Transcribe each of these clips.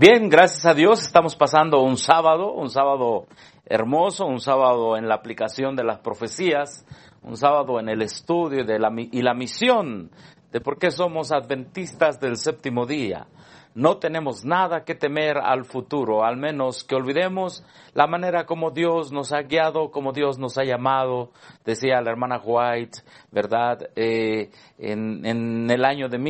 Bien, gracias a Dios estamos pasando un sábado hermoso, un sábado en la aplicación de las profecías, un sábado en el estudio y la misión de por qué somos adventistas del séptimo día. No tenemos nada que temer al futuro, al menos que olvidemos la manera como Dios nos ha guiado, como Dios nos ha llamado, decía la hermana White, ¿verdad? En el año de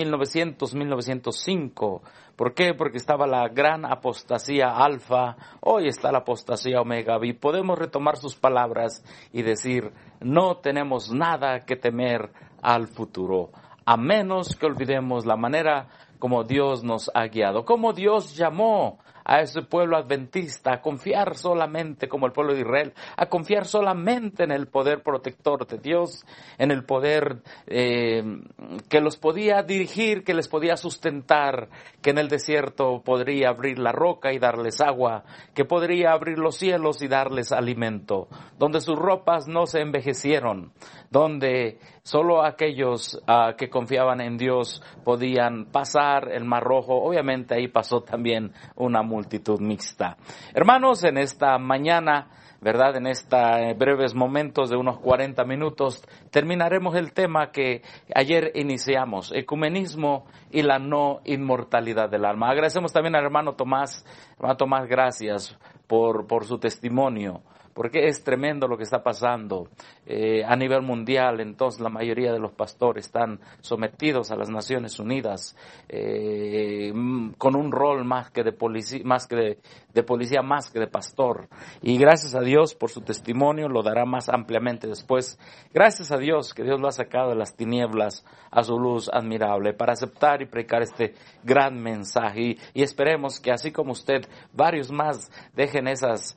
1905. ¿Por qué? Porque estaba la gran apostasía alfa, hoy está la apostasía omega, y podemos retomar sus palabras y decir, no tenemos nada que temer al futuro, a menos que olvidemos la manera como Dios nos ha guiado, como Dios llamó a ese pueblo adventista a confiar solamente, como el pueblo de Israel, a confiar solamente en el poder protector de Dios, en el poder que los podía dirigir, que les podía sustentar, que en el desierto podría abrir la roca y darles agua, que podría abrir los cielos y darles alimento, donde sus ropas no se envejecieron, donde solo aquellos que confiaban en Dios podían pasar el Mar Rojo. Obviamente ahí pasó también una multitud mixta. Hermanos, en esta mañana, ¿verdad? En estos breves momentos de unos 40 minutos, terminaremos el tema que ayer iniciamos, ecumenismo y la no inmortalidad del alma. Agradecemos también al hermano Tomás. Hermano Tomás, gracias por su testimonio, porque es tremendo lo que está pasando a nivel mundial. Entonces la mayoría de los pastores están sometidos a las Naciones Unidas con un rol más que de policía, más que de pastor. Y gracias a Dios por su testimonio, lo dará más ampliamente después. Gracias a Dios que Dios lo ha sacado de las tinieblas a su luz admirable para aceptar y predicar este gran mensaje. Y esperemos que así como usted, varios más dejen esas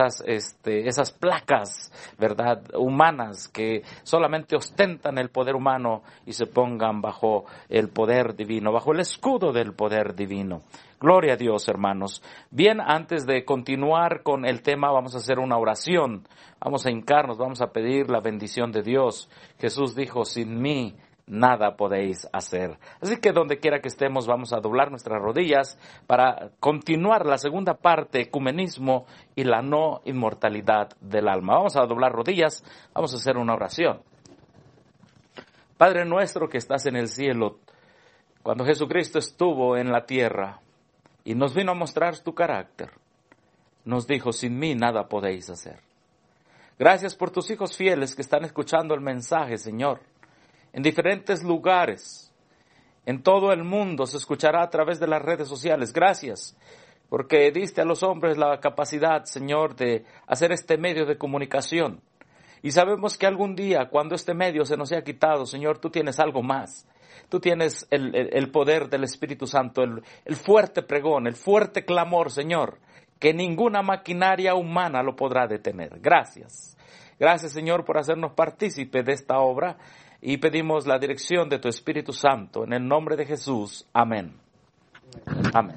placas, ¿verdad?, humanas que solamente ostentan el poder humano y se pongan bajo el poder divino, bajo el escudo del poder divino. Gloria a Dios, hermanos. Bien, antes de continuar con el tema, vamos a hacer una oración. Vamos a hincarnos, vamos a pedir la bendición de Dios. Jesús dijo, sin mí nada podéis hacer. Así que donde quiera que estemos, vamos a doblar nuestras rodillas para continuar la segunda parte, ecumenismo y la no inmortalidad del alma. Vamos a doblar rodillas, vamos a hacer una oración. Padre nuestro que estás en el cielo, cuando Jesucristo estuvo en la tierra y nos vino a mostrar tu carácter, nos dijo, sin mí nada podéis hacer. Gracias por tus hijos fieles que están escuchando el mensaje, Señor. En diferentes lugares, en todo el mundo se escuchará a través de las redes sociales. Gracias, porque diste a los hombres la capacidad, Señor, de hacer este medio de comunicación. Y sabemos que algún día, cuando este medio se nos sea quitado, Señor, tú tienes algo más. Tú tienes el poder del Espíritu Santo, el fuerte pregón, el fuerte clamor, Señor, que ninguna maquinaria humana lo podrá detener. Gracias. Gracias, Señor, por hacernos partícipe de esta obra. Y pedimos la dirección de tu Espíritu Santo, en el nombre de Jesús. Amén. Amén.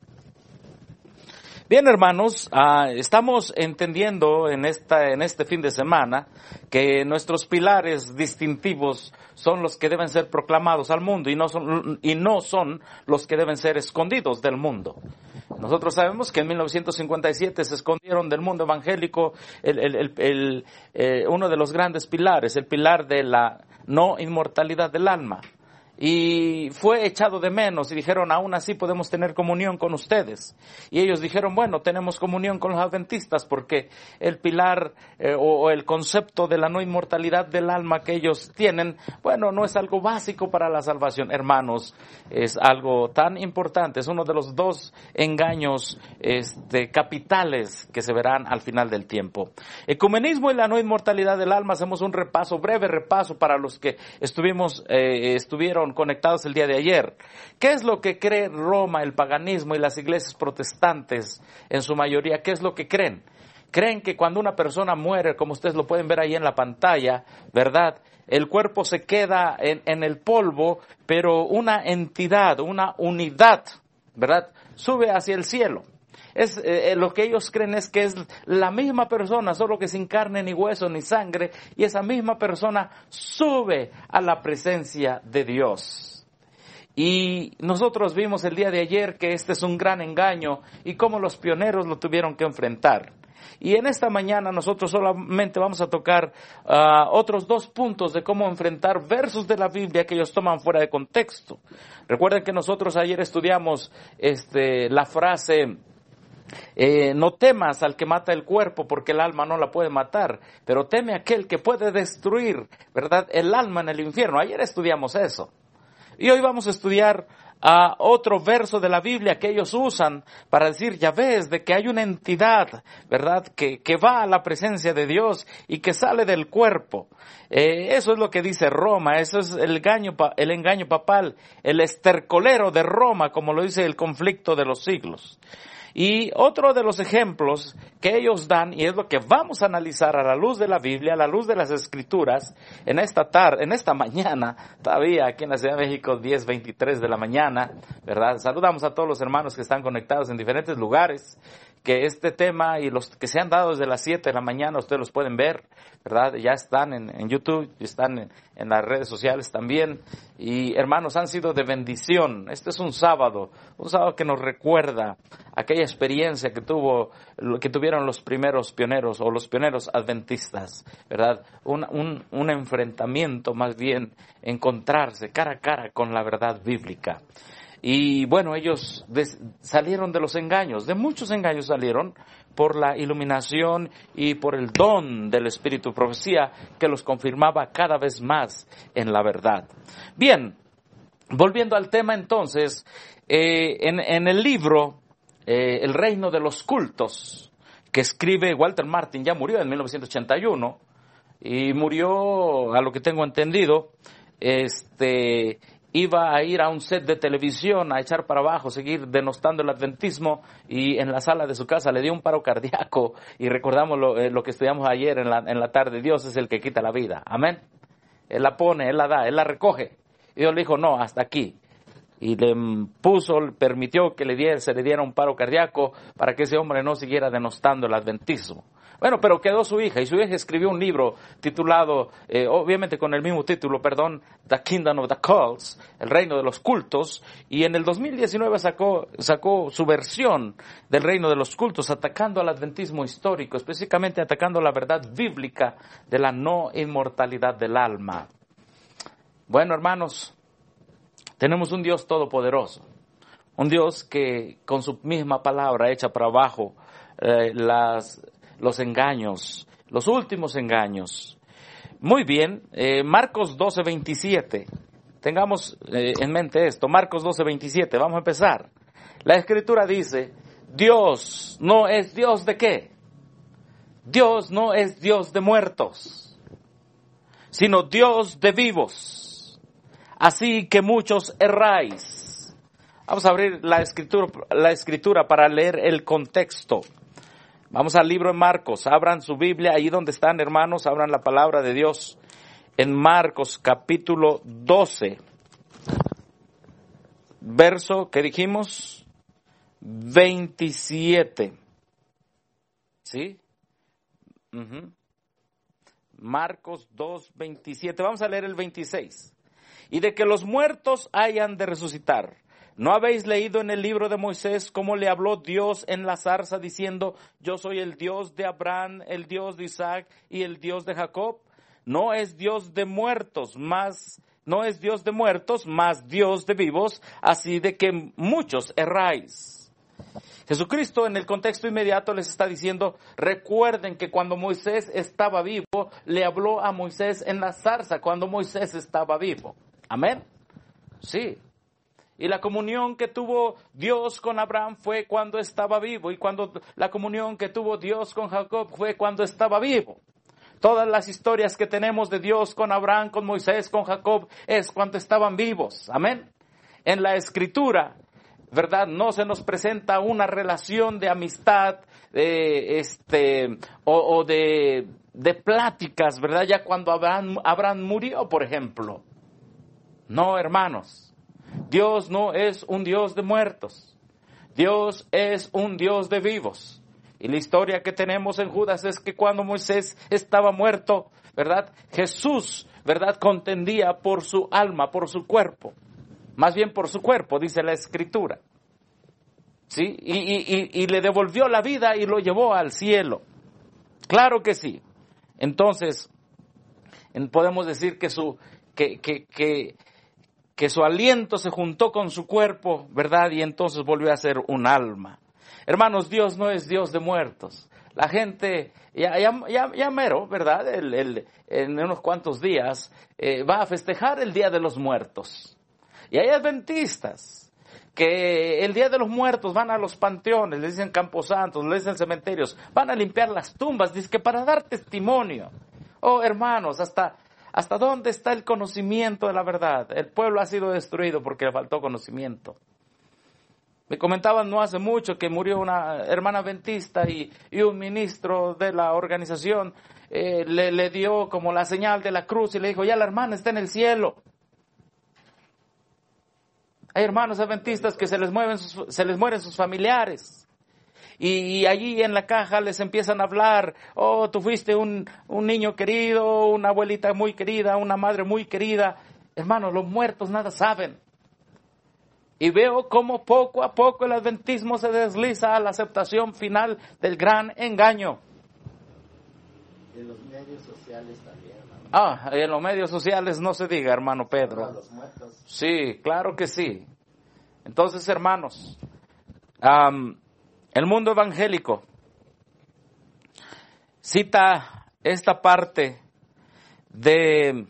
Bien, hermanos, estamos entendiendo en este fin de semana que nuestros pilares distintivos son los que deben ser proclamados al mundo y no son los que deben ser escondidos del mundo. Nosotros sabemos que en 1957 se escondieron del mundo evangélico uno de los grandes pilares, el pilar de la no inmortalidad del alma. Y fue echado de menos y dijeron, aún así podemos tener comunión con ustedes. Y ellos dijeron, bueno, tenemos comunión con los adventistas porque el pilar o el concepto de la no inmortalidad del alma que ellos tienen, bueno, no es algo básico para la salvación. Hermanos, es algo tan importante, es uno de los dos engaños capitales que se verán al final del tiempo. Ecumenismo y la no inmortalidad del alma, hacemos un breve repaso para los que estuvieron conectados el día de ayer. ¿Qué es lo que cree Roma, el paganismo y las iglesias protestantes en su mayoría? ¿Qué es lo que creen? Creen que cuando una persona muere, como ustedes lo pueden ver ahí en la pantalla, ¿verdad?, el cuerpo se queda en el polvo, pero una entidad, una unidad, ¿verdad?, sube hacia el cielo. Lo que ellos creen es que es la misma persona, solo que sin carne ni hueso ni sangre, y esa misma persona sube a la presencia de Dios. Y nosotros vimos el día de ayer que este es un gran engaño y cómo los pioneros lo tuvieron que enfrentar. Y en esta mañana nosotros solamente vamos a tocar otros 2 puntos de cómo enfrentar versos de la Biblia que ellos toman fuera de contexto. Recuerden que nosotros ayer estudiamos la frase, no temas al que mata el cuerpo porque el alma no la puede matar, pero teme a aquel que puede destruir, ¿verdad?, el alma en el infierno. Ayer estudiamos eso. Y hoy vamos a estudiar otro verso de la Biblia que ellos usan para decir, ya ves, de que hay una entidad, ¿verdad?, que va a la presencia de Dios y que sale del cuerpo. Eso es lo que dice Roma, eso es el engaño papal, el estercolero de Roma, como lo dice el conflicto de los siglos. Y otro de los ejemplos que ellos dan, y es lo que vamos a analizar a la luz de la Biblia, a la luz de las Escrituras, en esta mañana, todavía aquí en la Ciudad de México, 10:23 de la mañana, ¿verdad? Saludamos a todos los hermanos que están conectados en diferentes lugares, que este tema y los que se han dado desde las 7 de la mañana, ustedes los pueden ver, ¿verdad? Ya están en YouTube, están en las redes sociales también, y hermanos, han sido de bendición. Este es un sábado que nos recuerda aquella experiencia que tuvieron los primeros pioneros o los pioneros adventistas, ¿verdad? Un enfrentamiento, más bien, encontrarse cara a cara con la verdad bíblica. Y bueno, ellos salieron de los engaños, de muchos engaños salieron por la iluminación y por el don del Espíritu Profecía que los confirmaba cada vez más en la verdad. Bien, volviendo al tema entonces, en el libro El reino de los cultos, que escribe Walter Martin, ya murió en 1981, y murió, a lo que tengo entendido, iba a ir a un set de televisión a echar para abajo, seguir denostando el adventismo, y en la sala de su casa le dio un paro cardíaco, y recordamos lo que estudiamos ayer en la tarde, Dios es el que quita la vida, amén. Él la pone, Él la da, Él la recoge, y Dios le dijo, no, hasta aquí. Y permitió que se le diera un paro cardíaco para que ese hombre no siguiera denostando el adventismo. Bueno, pero quedó su hija, y su hija escribió un libro titulado, obviamente con el mismo título, The Kingdom of the Cults, el reino de los cultos, y en el 2019 sacó su versión del reino de los cultos, atacando al adventismo histórico, específicamente atacando la verdad bíblica de la no inmortalidad del alma. Bueno, hermanos, tenemos un Dios todopoderoso, un Dios que con su misma palabra echa para abajo los engaños, los últimos engaños. Muy bien, Marcos 12:27, tengamos en mente esto, Marcos 12:27, vamos a empezar. La Escritura dice, Dios no es Dios de ¿qué? Dios no es Dios de muertos, sino Dios de vivos. Así que muchos erráis. Vamos a abrir la escritura para leer el contexto. Vamos al libro de Marcos. Abran su Biblia, ahí donde están, hermanos, abran la palabra de Dios. En Marcos capítulo 12. Verso, ¿qué dijimos? 27. ¿Sí? Marcos 2:27. Vamos a leer el 26. Y de que los muertos hayan de resucitar. ¿No habéis leído en el libro de Moisés cómo le habló Dios en la zarza diciendo, yo soy el Dios de Abraham, el Dios de Isaac y el Dios de Jacob? No es Dios de muertos, más Dios de vivos, así de que muchos erráis. Jesucristo en el contexto inmediato les está diciendo, recuerden que cuando Moisés estaba vivo, le habló a Moisés en la zarza cuando Moisés estaba vivo. Amén. Sí. Y la comunión que tuvo Dios con Abraham fue cuando estaba vivo. Y la comunión que tuvo Dios con Jacob fue cuando estaba vivo. Todas las historias que tenemos de Dios con Abraham, con Moisés, con Jacob, es cuando estaban vivos. Amén. En la Escritura, ¿verdad? No se nos presenta una relación de amistad, o de pláticas, ¿verdad? Ya cuando Abraham murió, por ejemplo. No, hermanos, Dios no es un Dios de muertos, Dios es un Dios de vivos. Y la historia que tenemos en Judas es que cuando Moisés estaba muerto, ¿verdad? Jesús, ¿verdad? Contendía por su alma, por su cuerpo. más bien por su cuerpo, dice la Escritura. ¿Sí? Y le devolvió la vida y lo llevó al cielo. Claro que sí. Entonces, podemos decir que su aliento se juntó con su cuerpo, ¿verdad? Y entonces volvió a ser un alma. Hermanos, Dios no es Dios de muertos. La gente, ya mero, ¿verdad? En unos cuantos días va a festejar el Día de los Muertos. Y hay adventistas que el Día de los Muertos van a los panteones, le dicen camposantos, le dicen cementerios, van a limpiar las tumbas, dice que para dar testimonio. Oh, hermanos, ¿hasta dónde está el conocimiento de la verdad? El pueblo ha sido destruido porque le faltó conocimiento. Me comentaban no hace mucho que murió una hermana adventista y un ministro de la organización le dio como la señal de la cruz y le dijo, ya la hermana está en el cielo. Hay hermanos adventistas que se les mueren sus familiares. Y allí en la caja les empiezan a hablar, oh, tú fuiste un niño querido, una abuelita muy querida, una madre muy querida. Hermanos, los muertos nada saben. Y veo cómo poco a poco el adventismo se desliza a la aceptación final del gran engaño. En los medios sociales también, hermano. Ah, en los medios sociales no se diga, hermano Pedro. A los muertos. Sí, claro que sí. Entonces, hermanos, el mundo evangélico cita esta parte de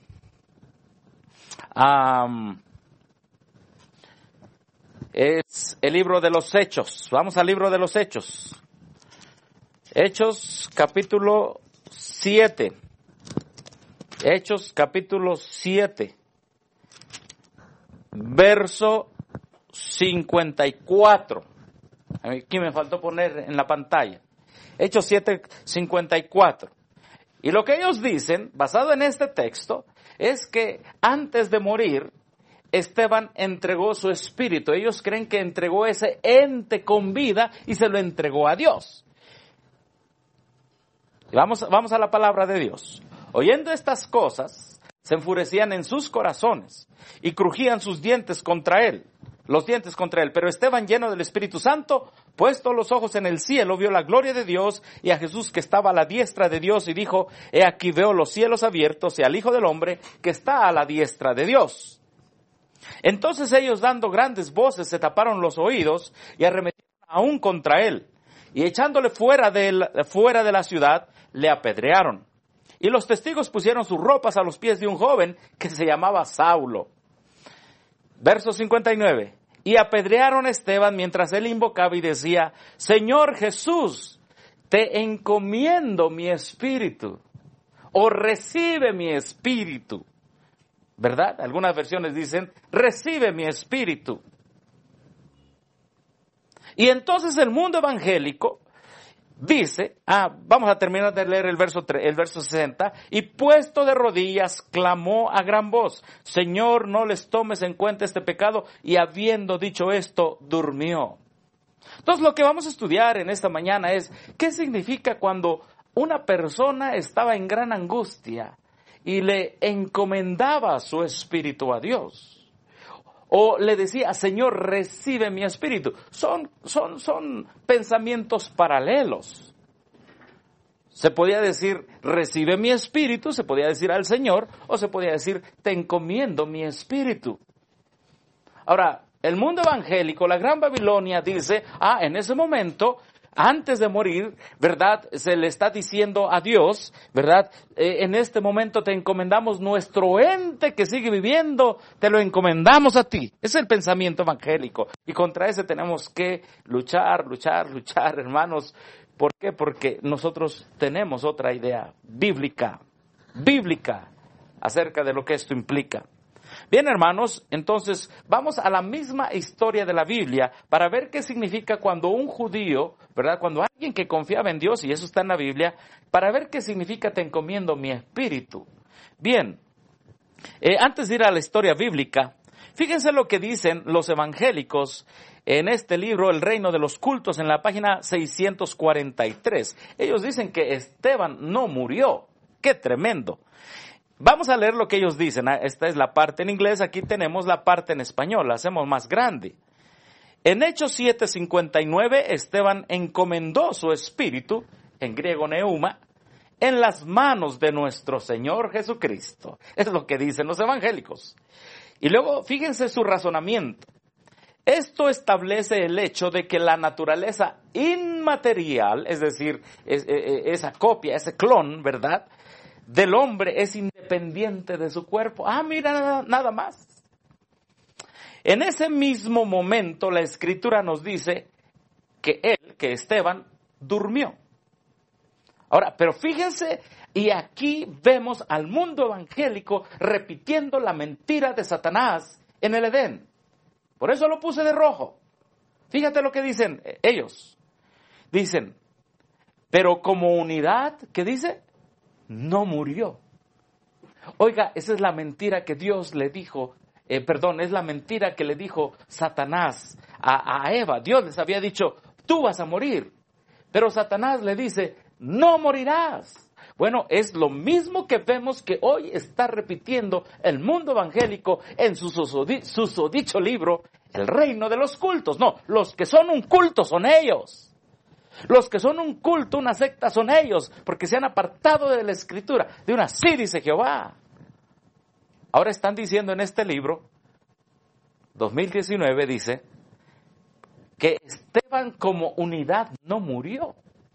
es el libro de los Hechos. Vamos al libro de los Hechos. Hechos capítulo 7. Hechos capítulo 7. Verso 54. Aquí me faltó poner en la pantalla. Hechos 7, 54. Y lo que ellos dicen, basado en este texto, es que antes de morir, Esteban entregó su espíritu. Ellos creen que entregó ese ente con vida y se lo entregó a Dios. Vamos a la palabra de Dios. Oyendo estas cosas, se enfurecían en sus corazones y crujían sus dientes contra él. Los dientes contra él. Pero Esteban, lleno del Espíritu Santo, puesto los ojos en el cielo, vio la gloria de Dios y a Jesús que estaba a la diestra de Dios y dijo, he aquí veo los cielos abiertos y al Hijo del Hombre que está a la diestra de Dios. Entonces ellos, dando grandes voces, se taparon los oídos y arremetieron aún contra él. Y echándole fuera de la ciudad, le apedrearon. Y los testigos pusieron sus ropas a los pies de un joven que se llamaba Saulo. Verso 59. Y apedrearon a Esteban mientras él invocaba y decía, Señor Jesús, te encomiendo mi espíritu. O recibe mi espíritu. ¿Verdad? Algunas versiones dicen, recibe mi espíritu. Y entonces el mundo evangélico dice, vamos a terminar de leer el verso 60, y puesto de rodillas clamó a gran voz, Señor, no les tomes en cuenta este pecado, y habiendo dicho esto, durmió. Entonces lo que vamos a estudiar en esta mañana es, ¿qué significa cuando una persona estaba en gran angustia y le encomendaba su espíritu a Dios? O le decía, Señor, recibe mi espíritu. Son pensamientos paralelos. Se podía decir, recibe mi espíritu, se podía decir al Señor, o se podía decir, te encomiendo mi espíritu. Ahora, el mundo evangélico, la Gran Babilonia, dice, en ese momento, antes de morir, ¿verdad? Se le está diciendo a Dios, ¿verdad? En este momento te encomendamos nuestro ente que sigue viviendo, te lo encomendamos a ti. Es el pensamiento evangélico. Y contra ese tenemos que luchar, hermanos. ¿Por qué? Porque nosotros tenemos otra idea bíblica, acerca de lo que esto implica. Bien, hermanos, entonces vamos a la misma historia de la Biblia para ver qué significa cuando un judío, ¿verdad? Cuando alguien que confiaba en Dios, y eso está en la Biblia, para ver qué significa te encomiendo mi espíritu. Bien, antes de ir a la historia bíblica, fíjense lo que dicen los evangélicos en este libro, El Reino de los Cultos, en la página 643. Ellos dicen que Esteban no murió. ¡Qué tremendo! Vamos a leer lo que ellos dicen. Esta es la parte en inglés, aquí tenemos la parte en español, la hacemos más grande. En Hechos 7:59, Esteban encomendó su espíritu, en griego neuma, en las manos de nuestro Señor Jesucristo. Es lo que dicen los evangélicos. Y luego, fíjense su razonamiento. Esto establece el hecho de que la naturaleza inmaterial, es decir, esa copia, ese clon, ¿verdad?, del hombre es independiente de su cuerpo. Mira, nada más. En ese mismo momento la Escritura nos dice que Esteban, durmió. Ahora, pero fíjense, y aquí vemos al mundo evangélico repitiendo la mentira de Satanás en el Edén. Por eso lo puse de rojo. Fíjate lo que dicen ellos. Dicen, pero como unidad, ¿qué dice? No murió. Oiga, esa es la mentira que Dios le dijo, es la mentira que le dijo Satanás a Eva. Dios les había dicho, tú vas a morir. Pero Satanás le dice, no morirás. Bueno, es lo mismo que vemos que hoy está repitiendo el mundo evangélico en su susodicho libro, El reino de los cultos. No, los que son un culto son ellos. Los que son un culto, una secta, son ellos, porque se han apartado de la Escritura. De una sí, dice Jehová. Ahora están diciendo en este libro, 2019, dice, que Esteban como unidad no murió.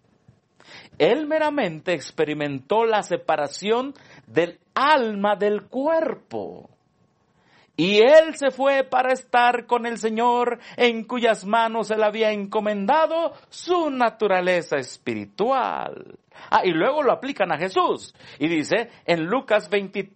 Él meramente experimentó la separación del alma del cuerpo. Y él se fue para estar con el Señor, en cuyas manos él había encomendado su naturaleza espiritual. Y luego lo aplican a Jesús. Y dice, en Lucas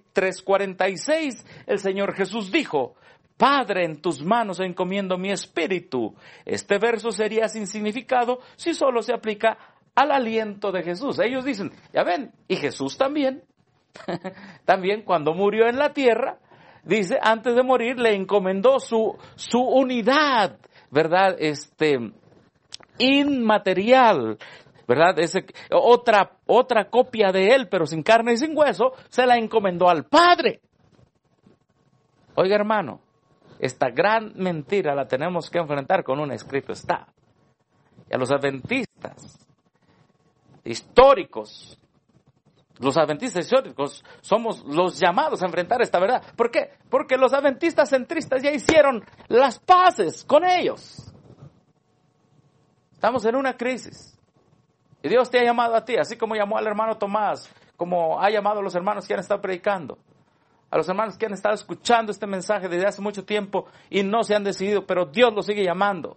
23:46, el Señor Jesús dijo, Padre, en tus manos encomiendo mi espíritu. Este verso sería sin significado si solo se aplica al aliento de Jesús. Ellos dicen, ya ven, y Jesús también, también cuando murió en la tierra, dice, antes de morir le encomendó su unidad, ¿verdad? Inmaterial, ¿verdad? Otra copia de él, pero sin carne y sin hueso, se la encomendó al Padre. Oiga, hermano, esta gran mentira la tenemos que enfrentar con un escrito está. Y a los adventistas históricos, somos los llamados a enfrentar esta verdad. ¿Por qué? Porque los adventistas centristas ya hicieron las paces con ellos. Estamos en una crisis. Y Dios te ha llamado a ti, así como llamó al hermano Tomás, como ha llamado a los hermanos que han estado predicando, a los hermanos que han estado escuchando este mensaje desde hace mucho tiempo y no se han decidido, pero Dios los sigue llamando.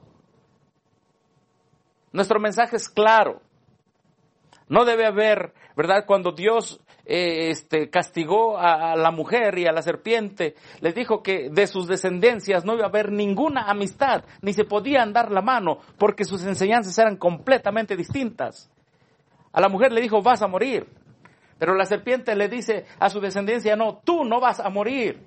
Nuestro mensaje es claro. No debe haber, ¿verdad? Cuando Dios castigó a la mujer y a la serpiente, les dijo que de sus descendencias no iba a haber ninguna amistad, ni se podían dar la mano, porque sus enseñanzas eran completamente distintas. A la mujer le dijo, vas a morir. Pero la serpiente le dice a su descendencia, no, tú no vas a morir.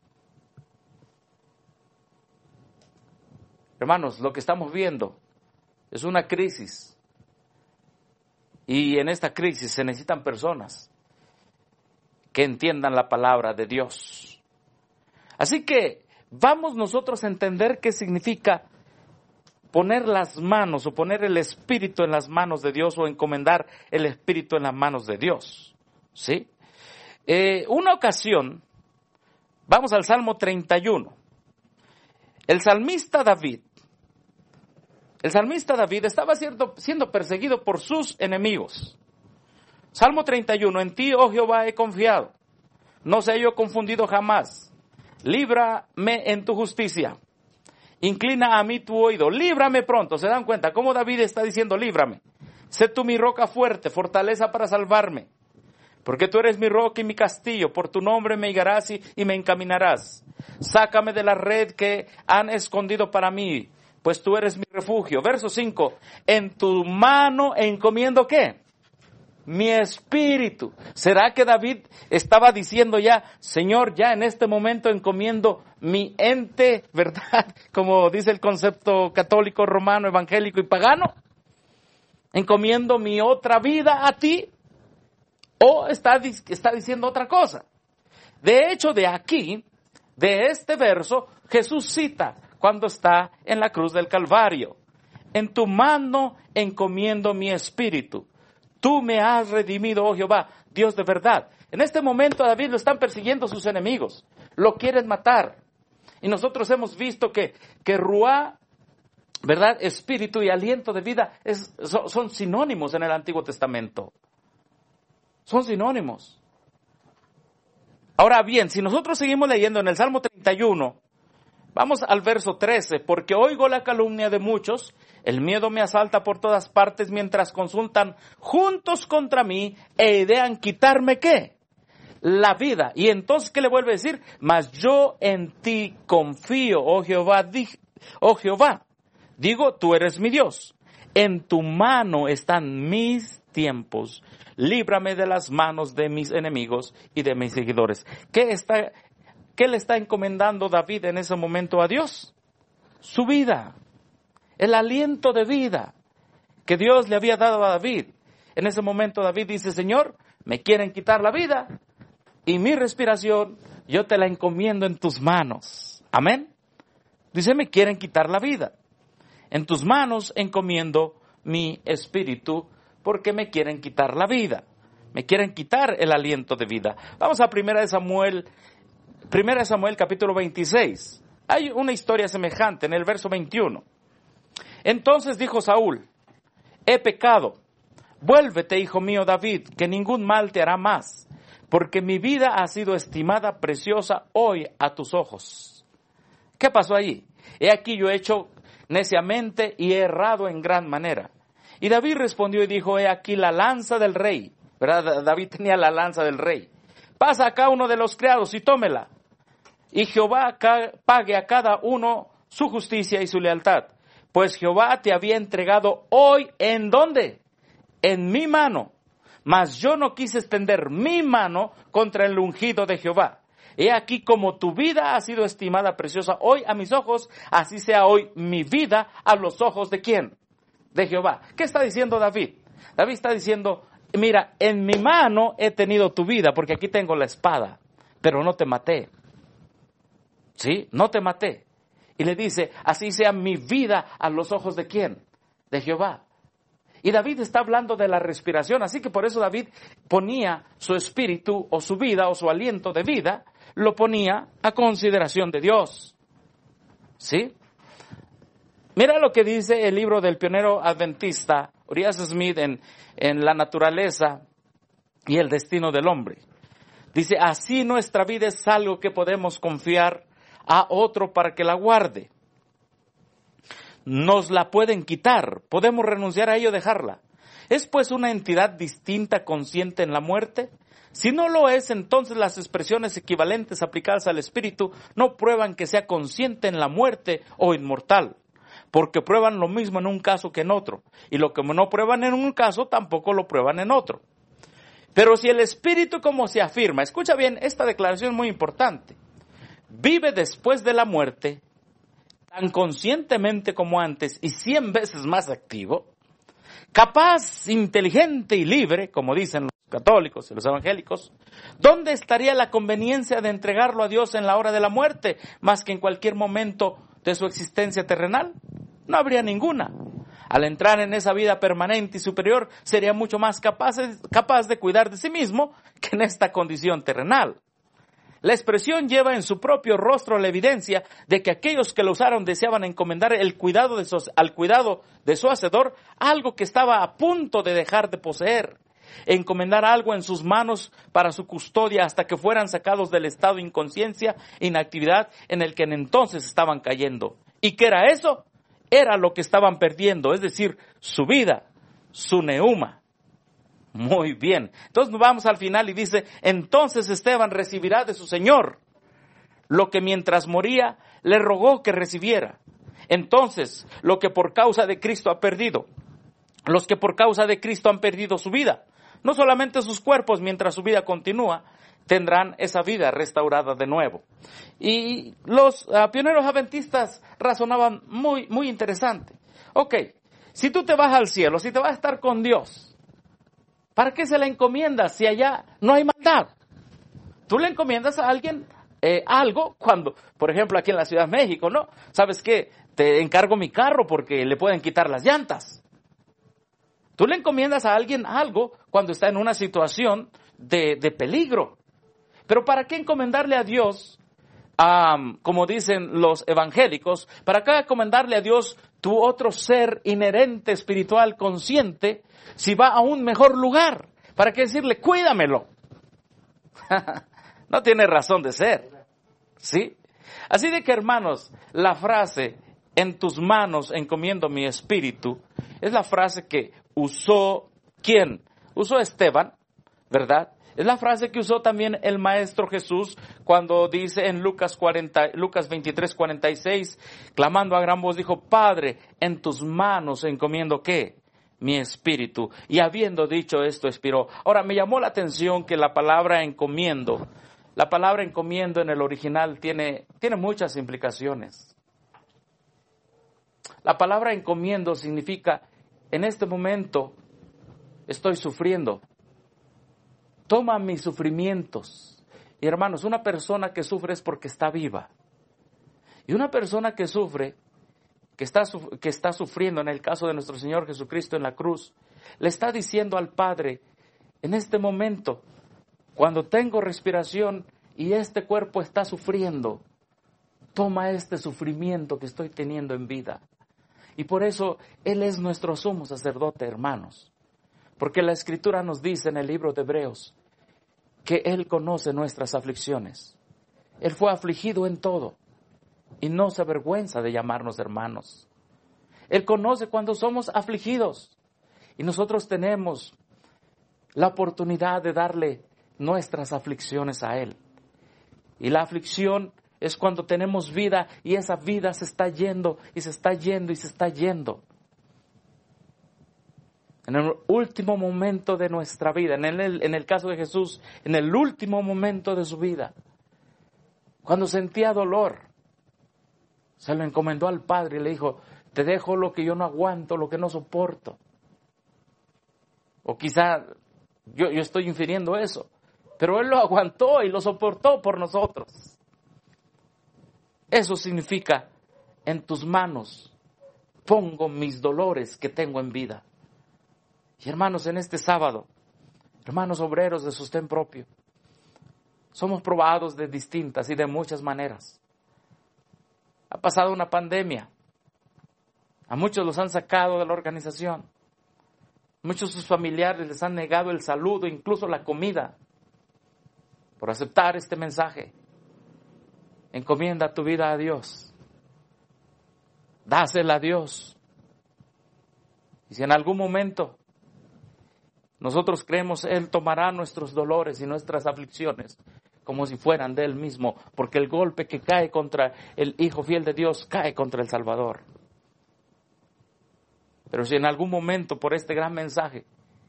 Hermanos, lo que estamos viendo es una crisis. Y en esta crisis se necesitan personas que entiendan la palabra de Dios. Así que vamos nosotros a entender qué significa poner las manos o poner el espíritu en las manos de Dios o encomendar el espíritu en las manos de Dios. ¿Sí? Una ocasión, vamos al Salmo 31. El salmista David estaba siendo perseguido por sus enemigos. Salmo 31, en ti, oh Jehová, he confiado. No sea yo confundido jamás. Líbrame en tu justicia. Inclina a mí tu oído. Líbrame pronto. ¿Se dan cuenta cómo David está diciendo líbrame? Sé tú mi roca fuerte, fortaleza para salvarme. Porque tú eres mi roca y mi castillo. Por tu nombre me guiarás y me encaminarás. Sácame de la red que han escondido para mí, pues tú eres mi refugio. Verso 5, en tu mano encomiendo, ¿qué? Mi espíritu. ¿Será que David estaba diciendo ya, Señor, ya en este momento encomiendo mi ente, ¿verdad? Como dice el concepto católico, romano, evangélico y pagano. Encomiendo mi otra vida a ti. ¿O está diciendo otra cosa? De hecho, de aquí, de este verso, Jesús cita cuando está en la cruz del Calvario. En tu mano encomiendo mi espíritu. Tú me has redimido, oh Jehová, Dios de verdad. En este momento a David lo están persiguiendo sus enemigos. Lo quieren matar. Y nosotros hemos visto que Ruá, ¿verdad? Espíritu y aliento de vida son sinónimos en el Antiguo Testamento. Son sinónimos. Ahora bien, si nosotros seguimos leyendo en el Salmo 31, vamos al verso 13, porque oigo la calumnia de muchos, el miedo me asalta por todas partes mientras consultan juntos contra mí e idean quitarme ¿qué? La vida. Y entonces, ¿qué le vuelve a decir? Mas yo en ti confío, oh Jehová, digo, tú eres mi Dios. En tu mano están mis tiempos. Líbrame de las manos de mis enemigos y de mis seguidores. ¿Qué le está encomendando David en ese momento a Dios? Su vida. El aliento de vida que Dios le había dado a David. En ese momento David dice, Señor, me quieren quitar la vida y mi respiración yo te la encomiendo en tus manos. Amén. Dice, me quieren quitar la vida. En tus manos encomiendo mi espíritu porque me quieren quitar la vida. Me quieren quitar el aliento de vida. Vamos a 1 Samuel capítulo 26. Hay una historia semejante en el verso 21. Entonces dijo Saúl, he pecado. Vuélvete, hijo mío David, que ningún mal te hará más, porque mi vida ha sido estimada preciosa hoy a tus ojos. ¿Qué pasó allí? He aquí yo he hecho neciamente y he errado en gran manera. Y David respondió y dijo, he aquí la lanza del rey. ¿Verdad? David tenía la lanza del rey. Pasa acá uno de los criados y tómela. Y Jehová pague a cada uno su justicia y su lealtad. Pues Jehová te había entregado hoy, ¿en dónde? En mi mano. Mas yo no quise extender mi mano contra el ungido de Jehová. He aquí como tu vida ha sido estimada preciosa hoy a mis ojos, así sea hoy mi vida a los ojos ¿de quién? De Jehová. ¿Qué está diciendo David? David está diciendo, mira, en mi mano he tenido tu vida, porque aquí tengo la espada, pero no te maté. ¿Sí? No te maté. Y le dice, así sea mi vida a los ojos ¿de quién? De Jehová. Y David está hablando de la respiración, así que por eso David ponía su espíritu o su vida o su aliento de vida, lo ponía a consideración de Dios. ¿Sí? Mira lo que dice el libro del pionero adventista Urias Smith en La naturaleza y el destino del hombre. Dice, así nuestra vida es algo que podemos confiar a otro para que la guarde. Nos la pueden quitar, podemos renunciar a ello o dejarla. ¿Es pues una entidad distinta consciente en la muerte? Si no lo es, entonces las expresiones equivalentes aplicadas al espíritu no prueban que sea consciente en la muerte o inmortal, porque prueban lo mismo en un caso que en otro, y lo que no prueban en un caso tampoco lo prueban en otro. Pero si el espíritu, como se afirma, escucha bien, esta declaración es muy importante, vive después de la muerte, tan conscientemente como antes y 100 veces más activo, capaz, inteligente y libre, como dicen los católicos y los evangélicos, ¿dónde estaría la conveniencia de entregarlo a Dios en la hora de la muerte, más que en cualquier momento de su existencia terrenal? No habría ninguna. Al entrar en esa vida permanente y superior, sería mucho más capaz de cuidar de sí mismo que en esta condición terrenal. La expresión lleva en su propio rostro la evidencia de que aquellos que lo usaron deseaban encomendar al cuidado de su hacedor algo que estaba a punto de dejar de poseer, encomendar algo en sus manos para su custodia hasta que fueran sacados del estado de inconsciencia e inactividad en el que en entonces estaban cayendo. ¿Y qué era eso? Era lo que estaban perdiendo, es decir, su vida, su neuma. Muy bien. Entonces vamos al final y dice, entonces Esteban recibirá de su Señor lo que mientras moría le rogó que recibiera. Entonces, lo que por causa de Cristo ha perdido, los que por causa de Cristo han perdido su vida, no solamente sus cuerpos mientras su vida continúa, tendrán esa vida restaurada de nuevo. Y los pioneros adventistas razonaban muy interesante. Ok, si tú te vas al cielo, si te vas a estar con Dios, ¿para qué se la encomienda si allá no hay maldad? Tú le encomiendas a alguien algo cuando, por ejemplo, aquí en la Ciudad de México, ¿no? ¿Sabes qué? Te encargo mi carro porque le pueden quitar las llantas. Tú le encomiendas a alguien algo cuando está en una situación de peligro. Pero ¿para qué encomendarle a Dios, como dicen los evangélicos, para qué encomendarle a Dios tu otro ser inherente, espiritual, consciente, si va a un mejor lugar? ¿Para qué decirle, cuídamelo? No tiene razón de ser, ¿sí? Así de que, hermanos, la frase, en tus manos encomiendo mi espíritu, es la frase que usó, ¿quién? Usó Esteban, ¿verdad? Es la frase que usó también el Maestro Jesús cuando dice en Lucas 23:46, clamando a gran voz, dijo, Padre, en tus manos encomiendo, ¿qué? Mi espíritu. Y habiendo dicho esto, expiró. Ahora, me llamó la atención que la palabra encomiendo en el original tiene muchas implicaciones. La palabra encomiendo significa, en este momento estoy sufriendo. Toma mis sufrimientos. Y hermanos, una persona que sufre es porque está viva. Y una persona que sufre, que está sufriendo, en el caso de nuestro Señor Jesucristo en la cruz, le está diciendo al Padre, en este momento, cuando tengo respiración y este cuerpo está sufriendo, toma este sufrimiento que estoy teniendo en vida. Y por eso Él es nuestro sumo sacerdote, hermanos. Porque la Escritura nos dice en el libro de Hebreos que Él conoce nuestras aflicciones. Él fue afligido en todo y no se avergüenza de llamarnos hermanos. Él conoce cuando somos afligidos y nosotros tenemos la oportunidad de darle nuestras aflicciones a Él. Y la aflicción es cuando tenemos vida y esa vida se está yendo y se está yendo y se está yendo. En el último momento de nuestra vida, en el caso de Jesús, en el último momento de su vida, cuando sentía dolor, se lo encomendó al Padre y le dijo, te dejo lo que yo no aguanto, lo que no soporto. O quizá yo estoy infiriendo eso, pero Él lo aguantó y lo soportó por nosotros. Eso significa, en tus manos pongo mis dolores que tengo en vida. Y hermanos, en este sábado, hermanos obreros de sostén propio, somos probados de distintas y de muchas maneras. Ha pasado una pandemia. A muchos los han sacado de la organización. Muchos de sus familiares les han negado el saludo, incluso la comida, por aceptar este mensaje. Encomienda tu vida a Dios. Dásela a Dios. Y si en algún momento nosotros creemos, Él tomará nuestros dolores y nuestras aflicciones como si fueran de Él mismo, porque el golpe que cae contra el Hijo fiel de Dios cae contra el Salvador. Pero si en algún momento por este gran mensaje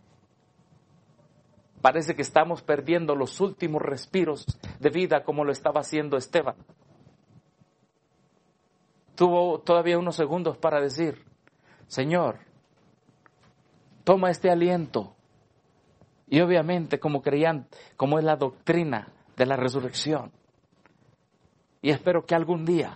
parece que estamos perdiendo los últimos respiros de vida como lo estaba haciendo Esteban, tuvo todavía unos segundos para decir, Señor, toma este aliento. Y obviamente, como creían, como es la doctrina de la resurrección. Y espero que algún día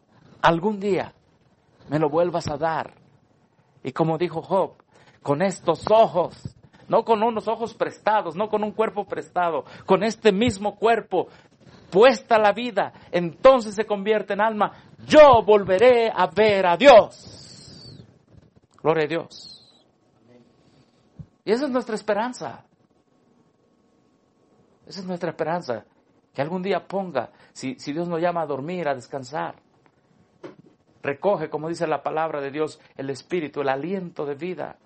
me lo vuelvas a dar. Y como dijo Job, con estos ojos, no con unos ojos prestados, no con un cuerpo prestado, con este mismo cuerpo, puesta la vida, entonces se convierte en alma, yo volveré a ver a Dios. Gloria a Dios. Y esa es nuestra esperanza. Esa es nuestra esperanza, que algún día ponga, si Dios nos llama a dormir, a descansar, recoge, como dice la palabra de Dios, el espíritu, el aliento de vida,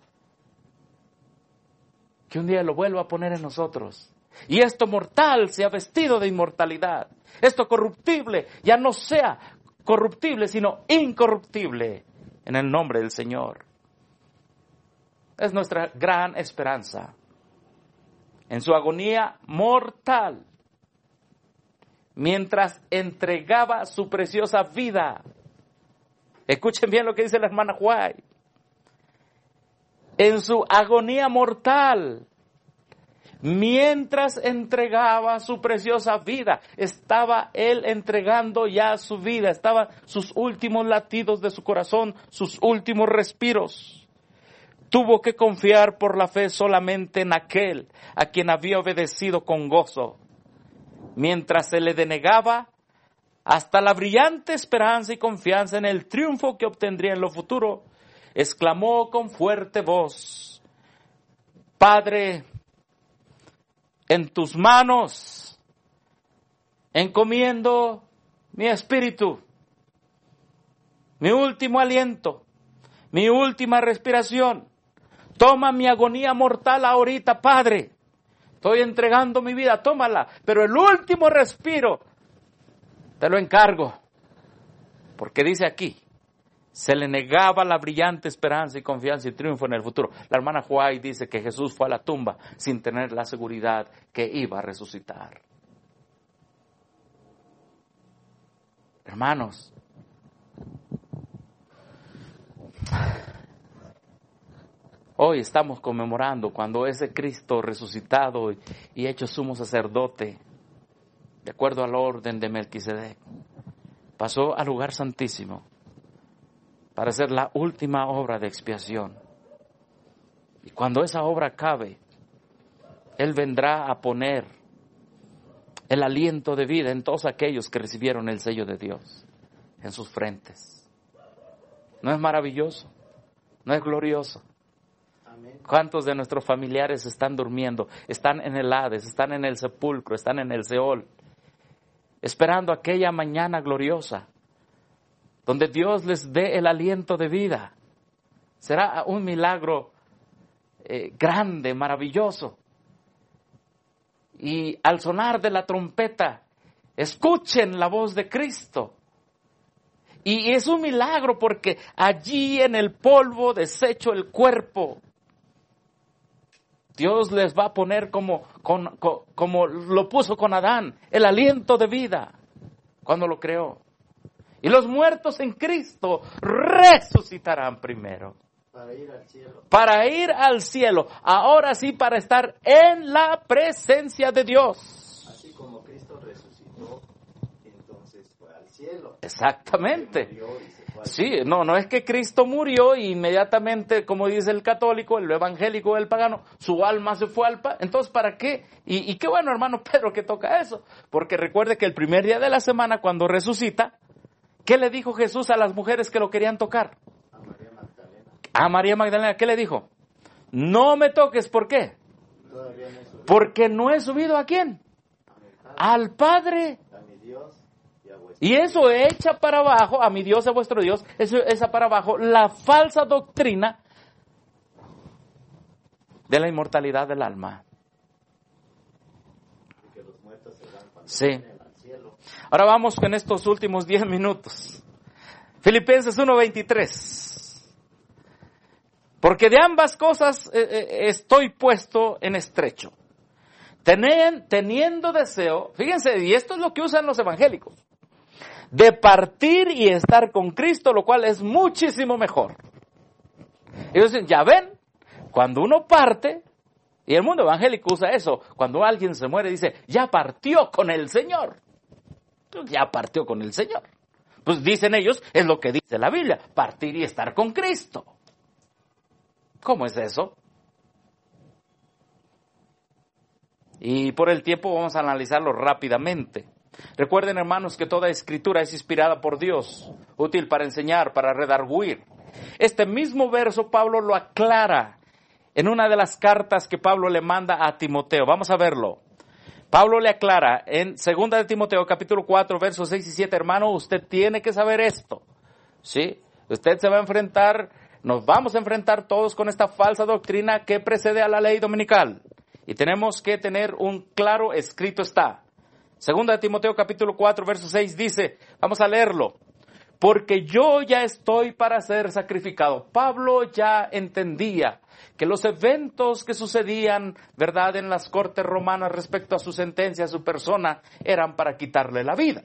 que un día lo vuelva a poner en nosotros. Y esto mortal sea vestido de inmortalidad, esto corruptible ya no sea corruptible, sino incorruptible, en el nombre del Señor. Es nuestra gran esperanza. En su agonía mortal, mientras entregaba su preciosa vida. Escuchen bien lo que dice la hermana White. En su agonía mortal, Mientras entregaba su preciosa vida, estaba Él entregando ya su vida, estaban sus últimos latidos de su corazón, sus últimos respiros. Tuvo que confiar por la fe solamente en aquel a quien había obedecido con gozo. Mientras se le denegaba hasta la brillante esperanza y confianza en el triunfo que obtendría en lo futuro, exclamó con fuerte voz: Padre, en tus manos encomiendo mi espíritu, mi último aliento, mi última respiración. Toma mi agonía mortal ahorita, Padre. Estoy entregando mi vida, tómala. Pero el último respiro te lo encargo. Porque dice aquí, se le negaba la brillante esperanza y confianza y triunfo en el futuro. La hermana Huay dice que Jesús fue a la tumba sin tener la seguridad que iba a resucitar. Hermanos, hoy estamos conmemorando cuando ese Cristo resucitado y hecho sumo sacerdote, de acuerdo al orden de Melquisedec, pasó al lugar santísimo para hacer la última obra de expiación. Y cuando esa obra acabe, Él vendrá a poner el aliento de vida en todos aquellos que recibieron el sello de Dios en sus frentes. ¿No es maravilloso? ¿No es glorioso? ¿Cuántos de nuestros familiares están durmiendo? Están en el Hades, están en el sepulcro, están en el Seol, esperando aquella mañana gloriosa, donde Dios les dé el aliento de vida. Será un milagro grande, maravilloso. Y al sonar de la trompeta, escuchen la voz de Cristo. Y es un milagro porque allí en el polvo deshecho el cuerpo, Dios les va a poner como lo puso con Adán, el aliento de vida cuando lo creó. Y los muertos en Cristo resucitarán primero. Para ir al cielo. Para ir al cielo. Ahora sí, para estar en la presencia de Dios. Así como Cristo resucitó, entonces fue al cielo. Exactamente. Murió y se fue al Sí, cielo. no es que Cristo murió y inmediatamente, como dice el católico, el evangélico, el pagano, su alma se fue al entonces, ¿para qué? Y qué bueno, hermano Pedro, que toca eso. Porque recuerde que el primer día de la semana, cuando resucita, ¿qué le dijo Jesús a las mujeres que lo querían tocar? A María Magdalena. A María Magdalena, ¿qué le dijo? No me toques, ¿por qué? Todavía no he subido Porque no he subido ¿a quién? a mi Padre, Al Padre. a mi Dios y a vuestro. Y eso echa para abajo, a mi Dios, a vuestro Dios, eso echa para abajo la falsa doctrina de la inmortalidad del alma. Y que los muertos se van cuando Sí. vienen al cielo. Ahora vamos con estos últimos 10 minutos. Filipenses 1:23. Porque de ambas cosas estoy puesto en estrecho. Teniendo deseo, fíjense, y esto es lo que usan los evangélicos, de partir y estar con Cristo, lo cual es muchísimo mejor. Ellos dicen, ya ven, cuando uno parte, y el mundo evangélico usa eso, cuando alguien se muere dice, ya partió con el Señor. Ya partió con el Señor. Pues dicen ellos, es lo que dice la Biblia, partir y estar con Cristo. ¿Cómo es eso? Y por el tiempo vamos a analizarlo rápidamente. Recuerden, hermanos, que toda escritura es inspirada por Dios, útil para enseñar, para redarguir. Este mismo verso Pablo lo aclara en una de las cartas que Pablo le manda a Timoteo. Vamos a verlo. Pablo le aclara en 2 de Timoteo, capítulo 4, versos 6 y 7. Hermano, usted tiene que saber esto, ¿sí? Usted se va a enfrentar, nos vamos a enfrentar todos con esta falsa doctrina que precede a la ley dominical. Y tenemos que tener un claro escrito está. 2 de Timoteo, capítulo 4, verso 6 dice, vamos a leerlo. Porque yo ya estoy para ser sacrificado. Pablo ya entendía que los eventos que sucedían, ¿verdad?, en las cortes romanas respecto a su sentencia, a su persona, eran para quitarle la vida.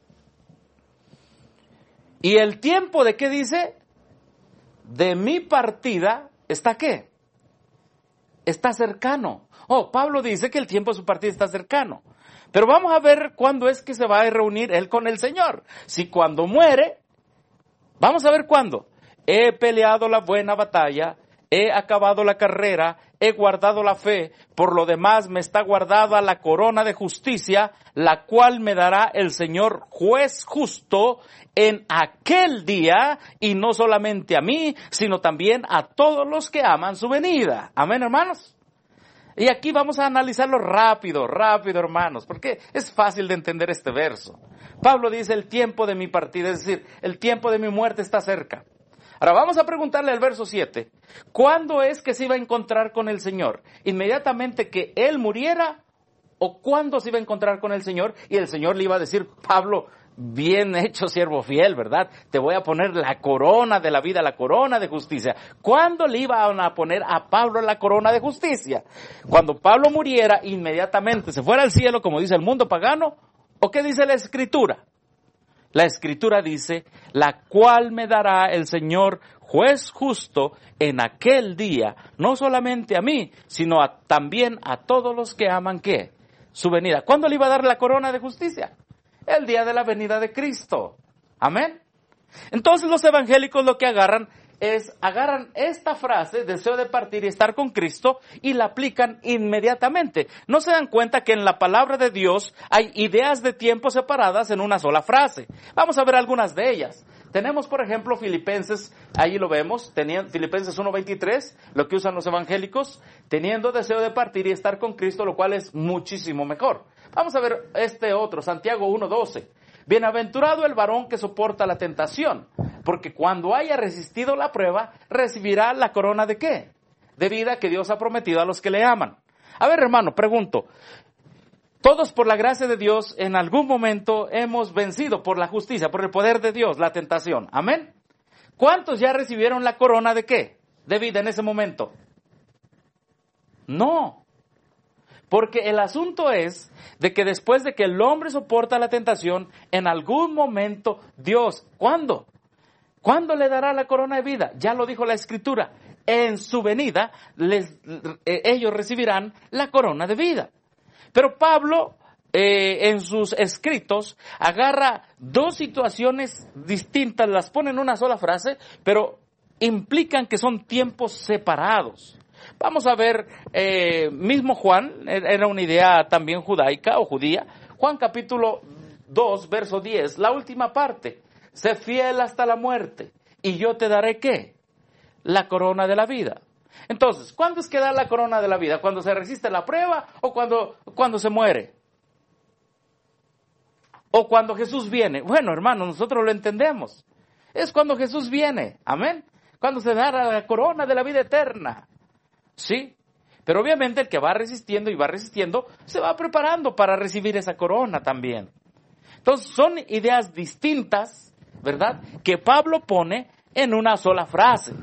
¿Y el tiempo de qué dice? De mi partida, ¿está qué? está cercano. Pablo dice que el tiempo de su partida está cercano. Pero vamos a ver cuándo es que se va a reunir él con el Señor. Si cuando muere, vamos a ver cuándo. He peleado la buena batalla, he acabado la carrera, he guardado la fe. Por lo demás me está guardada la corona de justicia, la cual me dará el Señor juez justo en aquel día, y no solamente a mí, sino también a todos los que aman su venida. Amén, hermanos. Y aquí vamos a analizarlo rápido, hermanos, porque es fácil de entender este verso. Pablo dice, el tiempo de mi partida, es decir, el tiempo de mi muerte está cerca. Ahora vamos a preguntarle al verso 7, ¿cuándo es que se iba a encontrar con el Señor? ¿Inmediatamente que él muriera? ¿O cuándo se iba a encontrar con el Señor? Y el Señor le iba a decir, Pablo, bien hecho, siervo fiel, ¿verdad? Te voy a poner la corona de la vida, la corona de justicia. ¿Cuándo le iban a poner a Pablo la corona de justicia? ¿Cuando Pablo muriera, inmediatamente se fuera al cielo, como dice el mundo pagano? ¿O qué dice la Escritura? La Escritura dice, la cual me dará el Señor juez justo en aquel día, no solamente a mí, sino también a todos los que aman, ¿qué? Su venida. ¿Cuándo le iba a dar la corona de justicia? El día de la venida de Cristo. Amén. Entonces los evangélicos lo que agarran esta frase, deseo de partir y estar con Cristo, y la aplican inmediatamente. No se dan cuenta que en la palabra de Dios hay ideas de tiempo separadas en una sola frase. Vamos a ver algunas de ellas. Tenemos, por ejemplo, Filipenses, ahí lo vemos, Filipenses 1:23, lo que usan los evangélicos, teniendo deseo de partir y estar con Cristo, lo cual es muchísimo mejor. Vamos a ver este otro, Santiago 1:12. Bienaventurado el varón que soporta la tentación, porque cuando haya resistido la prueba, recibirá la corona de ¿qué? De vida que Dios ha prometido a los que le aman. A ver, hermano, pregunto, todos por la gracia de Dios en algún momento hemos vencido por la justicia, por el poder de Dios, la tentación. ¿Amén? ¿Cuántos ya recibieron la corona de qué? De vida en ese momento. No. Porque el asunto es de que después de que el hombre soporta la tentación, en algún momento Dios, ¿cuándo? ¿Cuándo le dará la corona de vida? Ya lo dijo la Escritura. En su venida, ellos recibirán la corona de vida. Pero Pablo, en sus escritos, agarra dos situaciones distintas, las pone en una sola frase, pero implican que son tiempos separados. Vamos a ver, mismo Juan, era una idea también judaica o judía. Juan capítulo 2, verso 10, la última parte. Sé fiel hasta la muerte, y yo te daré, ¿qué? La corona de la vida. Entonces, ¿cuándo es que da la corona de la vida? ¿Cuando se resiste la prueba o cuando se muere? ¿O cuando Jesús viene? Bueno, hermano, nosotros lo entendemos. Es cuando Jesús viene, amén. Cuando se da la corona de la vida eterna. Sí, pero obviamente el que va resistiendo y va resistiendo se va preparando para recibir esa corona también. Entonces son ideas distintas, ¿verdad?, que Pablo pone en una sola frase.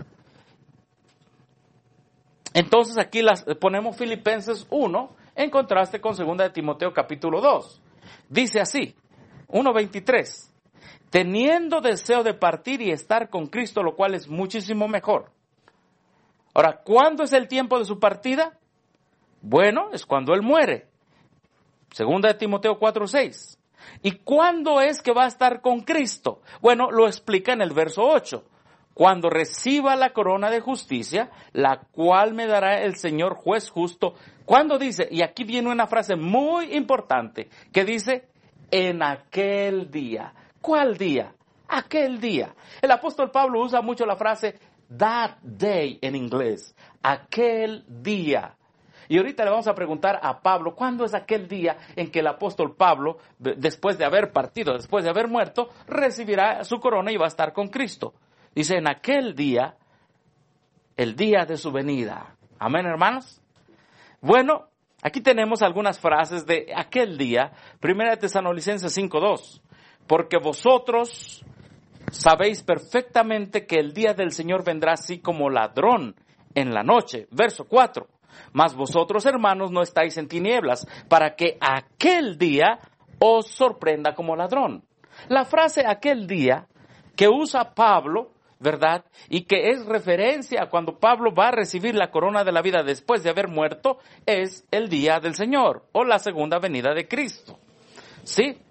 Entonces aquí las ponemos Filipenses 1 en contraste con 2 de Timoteo capítulo 2. Dice así, 1:23, teniendo deseo de partir y estar con Cristo, lo cual es muchísimo mejor. Ahora, ¿cuándo es el tiempo de su partida? Bueno, es cuando él muere. 2 de Timoteo 4:6. ¿Y cuándo es que va a estar con Cristo? Bueno, lo explica en el verso 8. Cuando reciba la corona de justicia, la cual me dará el Señor juez justo. ¿Cuándo dice? Y aquí viene una frase muy importante que dice, en aquel día. ¿Cuál día? Aquel día. El apóstol Pablo usa mucho la frase that day en inglés. Aquel día. Y ahorita le vamos a preguntar a Pablo, ¿cuándo es aquel día en que el apóstol Pablo, después de haber partido, después de haber muerto, recibirá su corona y va a estar con Cristo? Dice, en aquel día, el día de su venida. Amén, hermanos. Bueno, aquí tenemos algunas frases de aquel día. 1 Tesalonicenses 5:2. Porque vosotros sabéis perfectamente que el día del Señor vendrá así como ladrón en la noche. Verso 4. Mas vosotros, hermanos, no estáis en tinieblas, para que aquel día os sorprenda como ladrón. La frase aquel día que usa Pablo ¿verdad? Y que es referencia a cuando Pablo va a recibir la corona de la vida después de haber muerto, es el día del Señor o la segunda venida de Cristo. ¿Sí?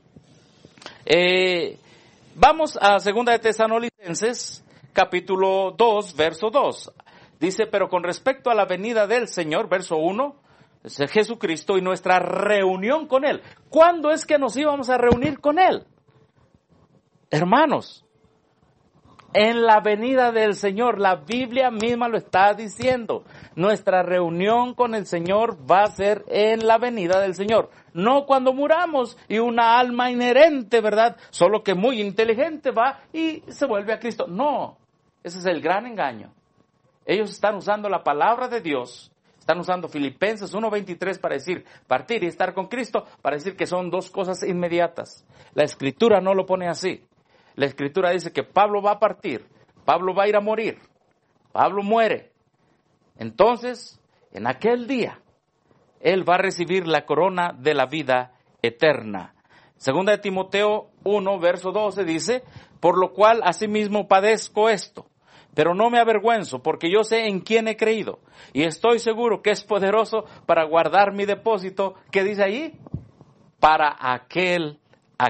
Vamos a 2 de Tesalonicenses, capítulo 2, verso 2. Dice, pero con respecto a la venida del Señor, verso 1, es Jesucristo y nuestra reunión con Él. ¿Cuándo es que nos íbamos a reunir con Él? Hermanos, en la venida del Señor, la Biblia misma lo está diciendo. Nuestra reunión con el Señor va a ser en la venida del Señor. No cuando muramos y una alma inherente, ¿verdad? Solo que muy inteligente va y se vuelve a Cristo. No, ese es el gran engaño. Ellos están usando la palabra de Dios. Están usando Filipenses 1:23 para decir partir y estar con Cristo, para decir que son dos cosas inmediatas. La Escritura no lo pone así. La Escritura dice que Pablo va a partir, Pablo va a ir a morir, Pablo muere. Entonces, en aquel día, él va a recibir la corona de la vida eterna. Segunda de Timoteo 1, verso 12 dice, por lo cual asimismo padezco esto, pero no me avergüenzo, porque yo sé en quién he creído, y estoy seguro que es poderoso para guardar mi depósito, ¿qué dice ahí? Para aquel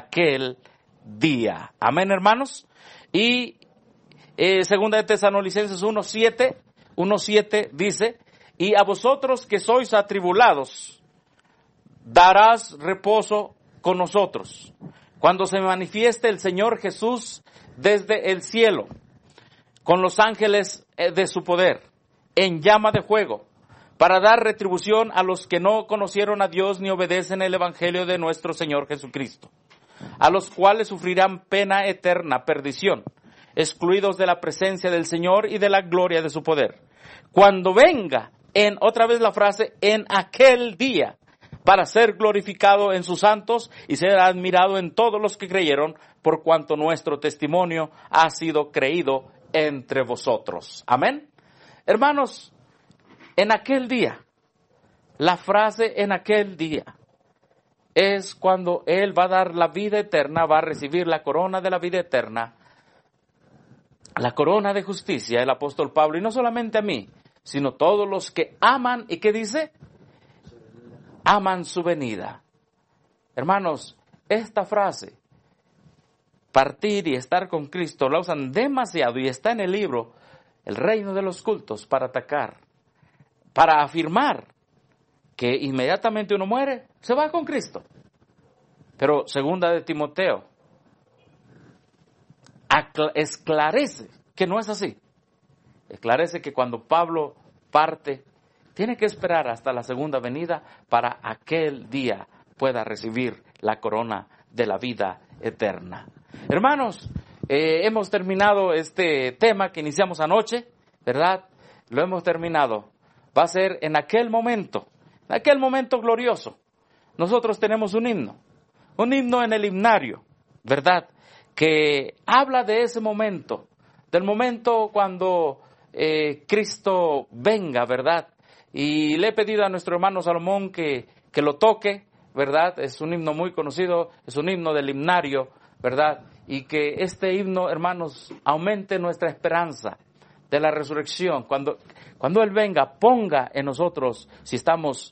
día. Amén, hermanos. Y segunda de Tesalonicenses 1:7 dice, y a vosotros que sois atribulados, darás reposo con nosotros, cuando se manifieste el Señor Jesús desde el cielo, con los ángeles de su poder, en llama de fuego, para dar retribución a los que no conocieron a Dios ni obedecen el evangelio de nuestro Señor Jesucristo, a los cuales sufrirán pena eterna, perdición, excluidos de la presencia del Señor y de la gloria de su poder, cuando venga, otra vez la frase, en aquel día, para ser glorificado en sus santos y ser admirado en todos los que creyeron, por cuanto nuestro testimonio ha sido creído entre vosotros. Amén. Hermanos, en aquel día, la frase en aquel día, es cuando Él va a dar la vida eterna, va a recibir la corona de la vida eterna, la corona de justicia, el apóstol Pablo, y no solamente a mí, sino todos los que aman, ¿y qué dice? Aman su venida. Hermanos, esta frase, partir y estar con Cristo, la usan demasiado y está en el libro, El Reino de los Cultos, para atacar, para afirmar que inmediatamente uno muere, se va con Cristo. Pero segunda de Timoteo esclarece que no es así. Esclarece que cuando Pablo parte, tiene que esperar hasta la segunda venida para aquel día pueda recibir la corona de la vida eterna. Hermanos, hemos terminado este tema que iniciamos anoche, ¿verdad? Lo hemos terminado. Va a ser en aquel momento glorioso. Nosotros tenemos un himno en el himnario, ¿verdad? Que habla de ese momento, del momento cuando Cristo venga, ¿verdad? Y le he pedido a nuestro hermano Salomón que lo toque, ¿verdad? Es un himno muy conocido, es un himno del himnario, ¿verdad? Y que este himno, hermanos, aumente nuestra esperanza de la resurrección. Cuando Él venga, ponga en nosotros, si estamos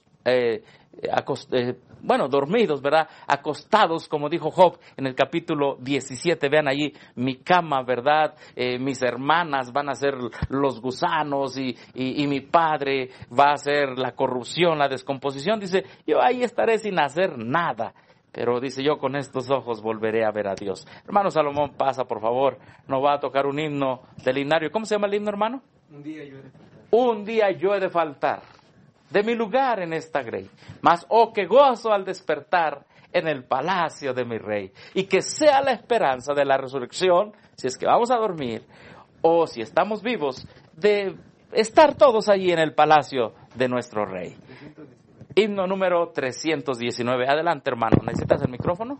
dormidos, ¿verdad? Acostados, como dijo Job en el capítulo 17, vean allí, mi cama, ¿verdad? Mis hermanas van a ser los gusanos y mi padre va a ser la corrupción, la descomposición. Dice, yo ahí estaré sin hacer nada. Pero dice, yo con estos ojos volveré a ver a Dios. Hermano Salomón, pasa, por favor. Nos va a tocar un himno del himnario. ¿Cómo se llama el himno, hermano? Un día yo he de faltar. Un día yo he de faltar de mi lugar en esta grey. Mas, oh, qué gozo al despertar en el palacio de mi rey. Y que sea la esperanza de la resurrección, si es que vamos a dormir, o si estamos vivos, de estar todos allí en el palacio de nuestro rey. Himno número 319. Adelante, hermano. ¿Necesitas el micrófono?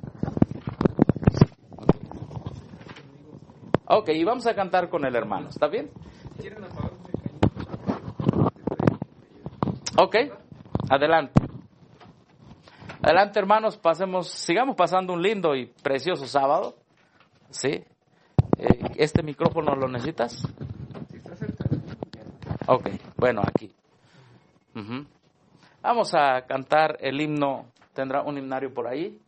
Ok, y vamos a cantar con el hermano. ¿Está bien? Ok, adelante. Adelante, hermanos, sigamos pasando un lindo y precioso sábado. ¿Sí? ¿Este micrófono lo necesitas? Ok, bueno, aquí. Vamos a cantar el himno. ¿Tendrá un himnario por ahí?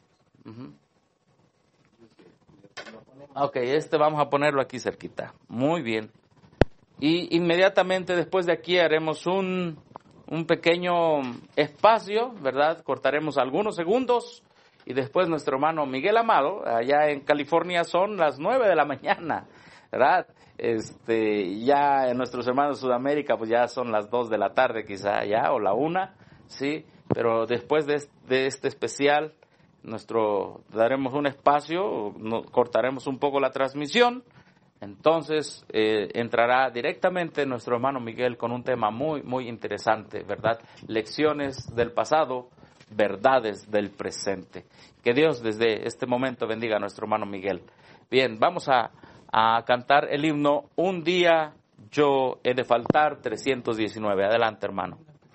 Ok, vamos a ponerlo aquí cerquita. Muy bien. Y inmediatamente después de aquí haremos un pequeño espacio, ¿verdad? Cortaremos algunos segundos y después nuestro hermano Miguel Amado, allá en California son las 9 de la mañana, ¿verdad? Ya en nuestros hermanos de Sudamérica pues ya son las 2 de la tarde quizá ya, o la 1, ¿sí? Pero después de este especial, daremos un espacio, cortaremos un poco la transmisión. Entonces entrará directamente nuestro hermano Miguel con un tema muy, muy interesante, ¿verdad? Lecciones del pasado, verdades del presente. Que Dios desde este momento bendiga a nuestro hermano Miguel. Bien, vamos a cantar el himno Un día yo he de faltar 319. Adelante, hermano.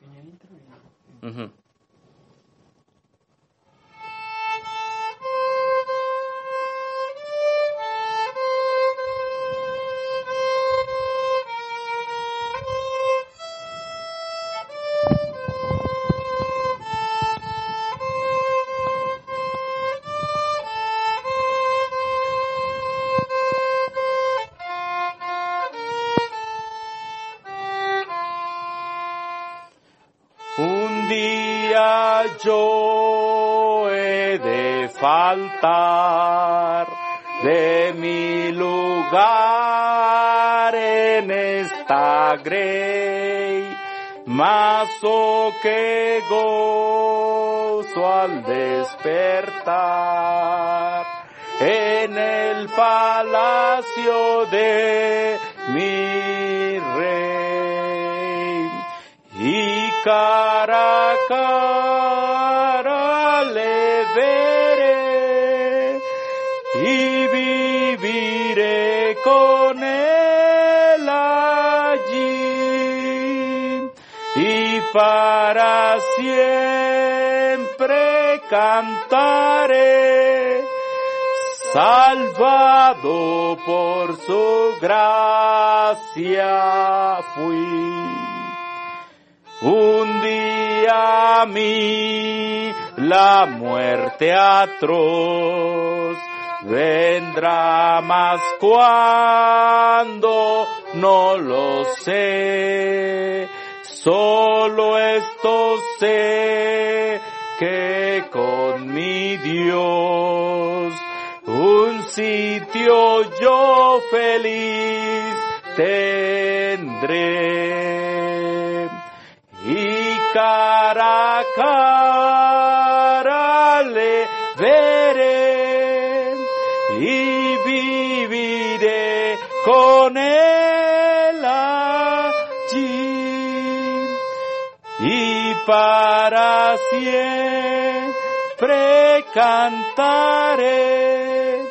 Yo he de faltar de mi lugar en esta grey, mas oh qué gozo al despertar en el palacio de mi rey. Y cara a cara le veré y viviré con él allí, y para siempre cantaré, salvado por su gracia fui. Un día a mí la muerte atroz vendrá, mas cuando no lo sé. Solo esto sé, que con mi Dios un sitio yo feliz tendré. Y cara a cara le veré y viviré con él allí, y para siempre cantaré,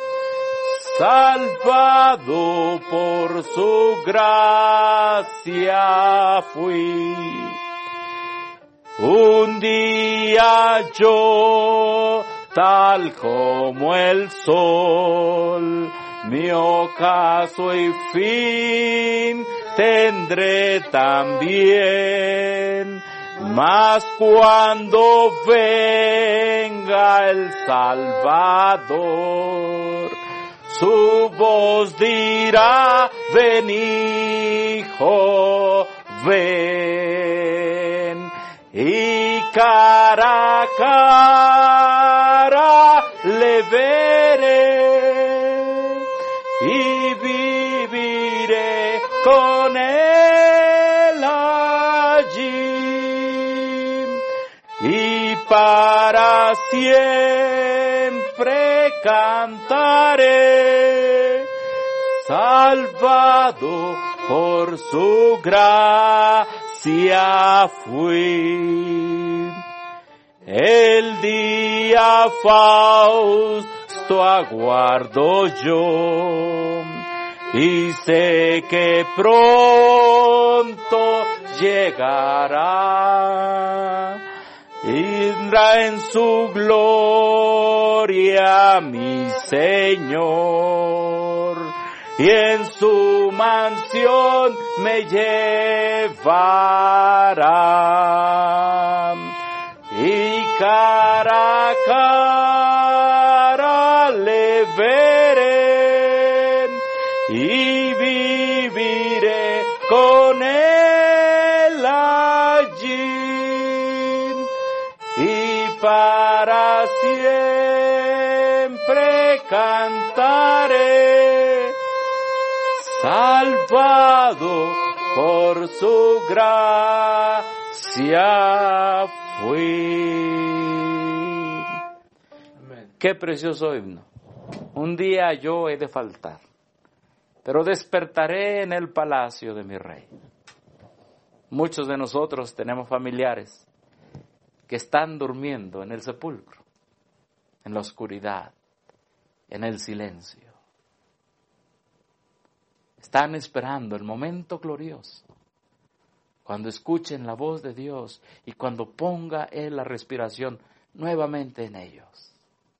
salvado por su gracia fui. Un día yo, tal como el sol, mi ocaso y fin tendré también, mas cuando venga el Salvador, su voz dirá, ven hijo, ven. Y cara a cara le veré y viviré con él allí, y para siempre cantaré, salvado por su gracia fui. El día fausto aguardo yo, y sé que pronto llegará. Vendrá en su gloria mi Señor, y en su mansión me llevará. Y cara a cara le veré y viviré con él allí. Y para siempre cantaré, salvado por su gracia fui. Amén. Qué precioso himno. Un día yo he de faltar, pero despertaré en el palacio de mi rey. Muchos de nosotros tenemos familiares que están durmiendo en el sepulcro, en la oscuridad, en el silencio. Están esperando el momento glorioso, cuando escuchen la voz de Dios y cuando ponga Él la respiración nuevamente en ellos.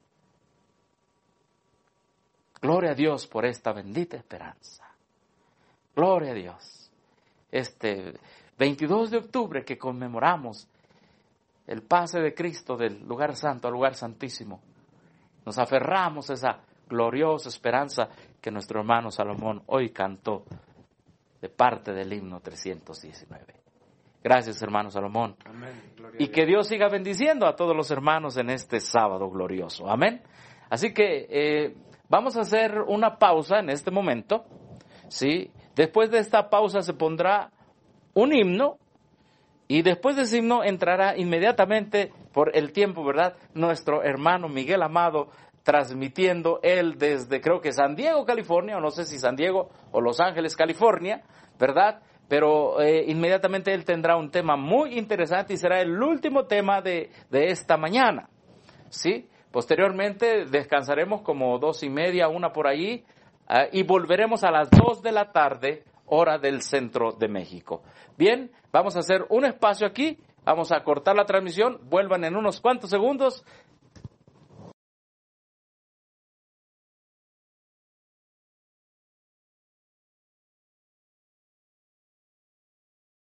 Gloria a Dios por esta bendita esperanza. Gloria a Dios. Este 22 de octubre que conmemoramos el pase de Cristo del lugar santo al lugar santísimo, nos aferramos a esa gloriosa esperanza que nuestro hermano Salomón hoy cantó de parte del himno 319. Gracias, hermano Salomón. Amén. Y que Dios siga bendiciendo a todos los hermanos en este sábado glorioso. Amén. Así que vamos a hacer una pausa en este momento, ¿sí? Después de esta pausa se pondrá un himno. Y después de ese himno entrará inmediatamente, por el tiempo, ¿verdad?, nuestro hermano Miguel Amado, transmitiendo él desde, creo que San Diego, California, o no sé si San Diego o Los Ángeles, California, ¿verdad? Pero inmediatamente él tendrá un tema muy interesante y será el último tema de esta mañana, ¿sí? Posteriormente descansaremos como 2:30, 1 por ahí, y volveremos a las 2 de la tarde, hora del centro de México. Bien, vamos a hacer un espacio aquí, vamos a cortar la transmisión, vuelvan en unos cuantos segundos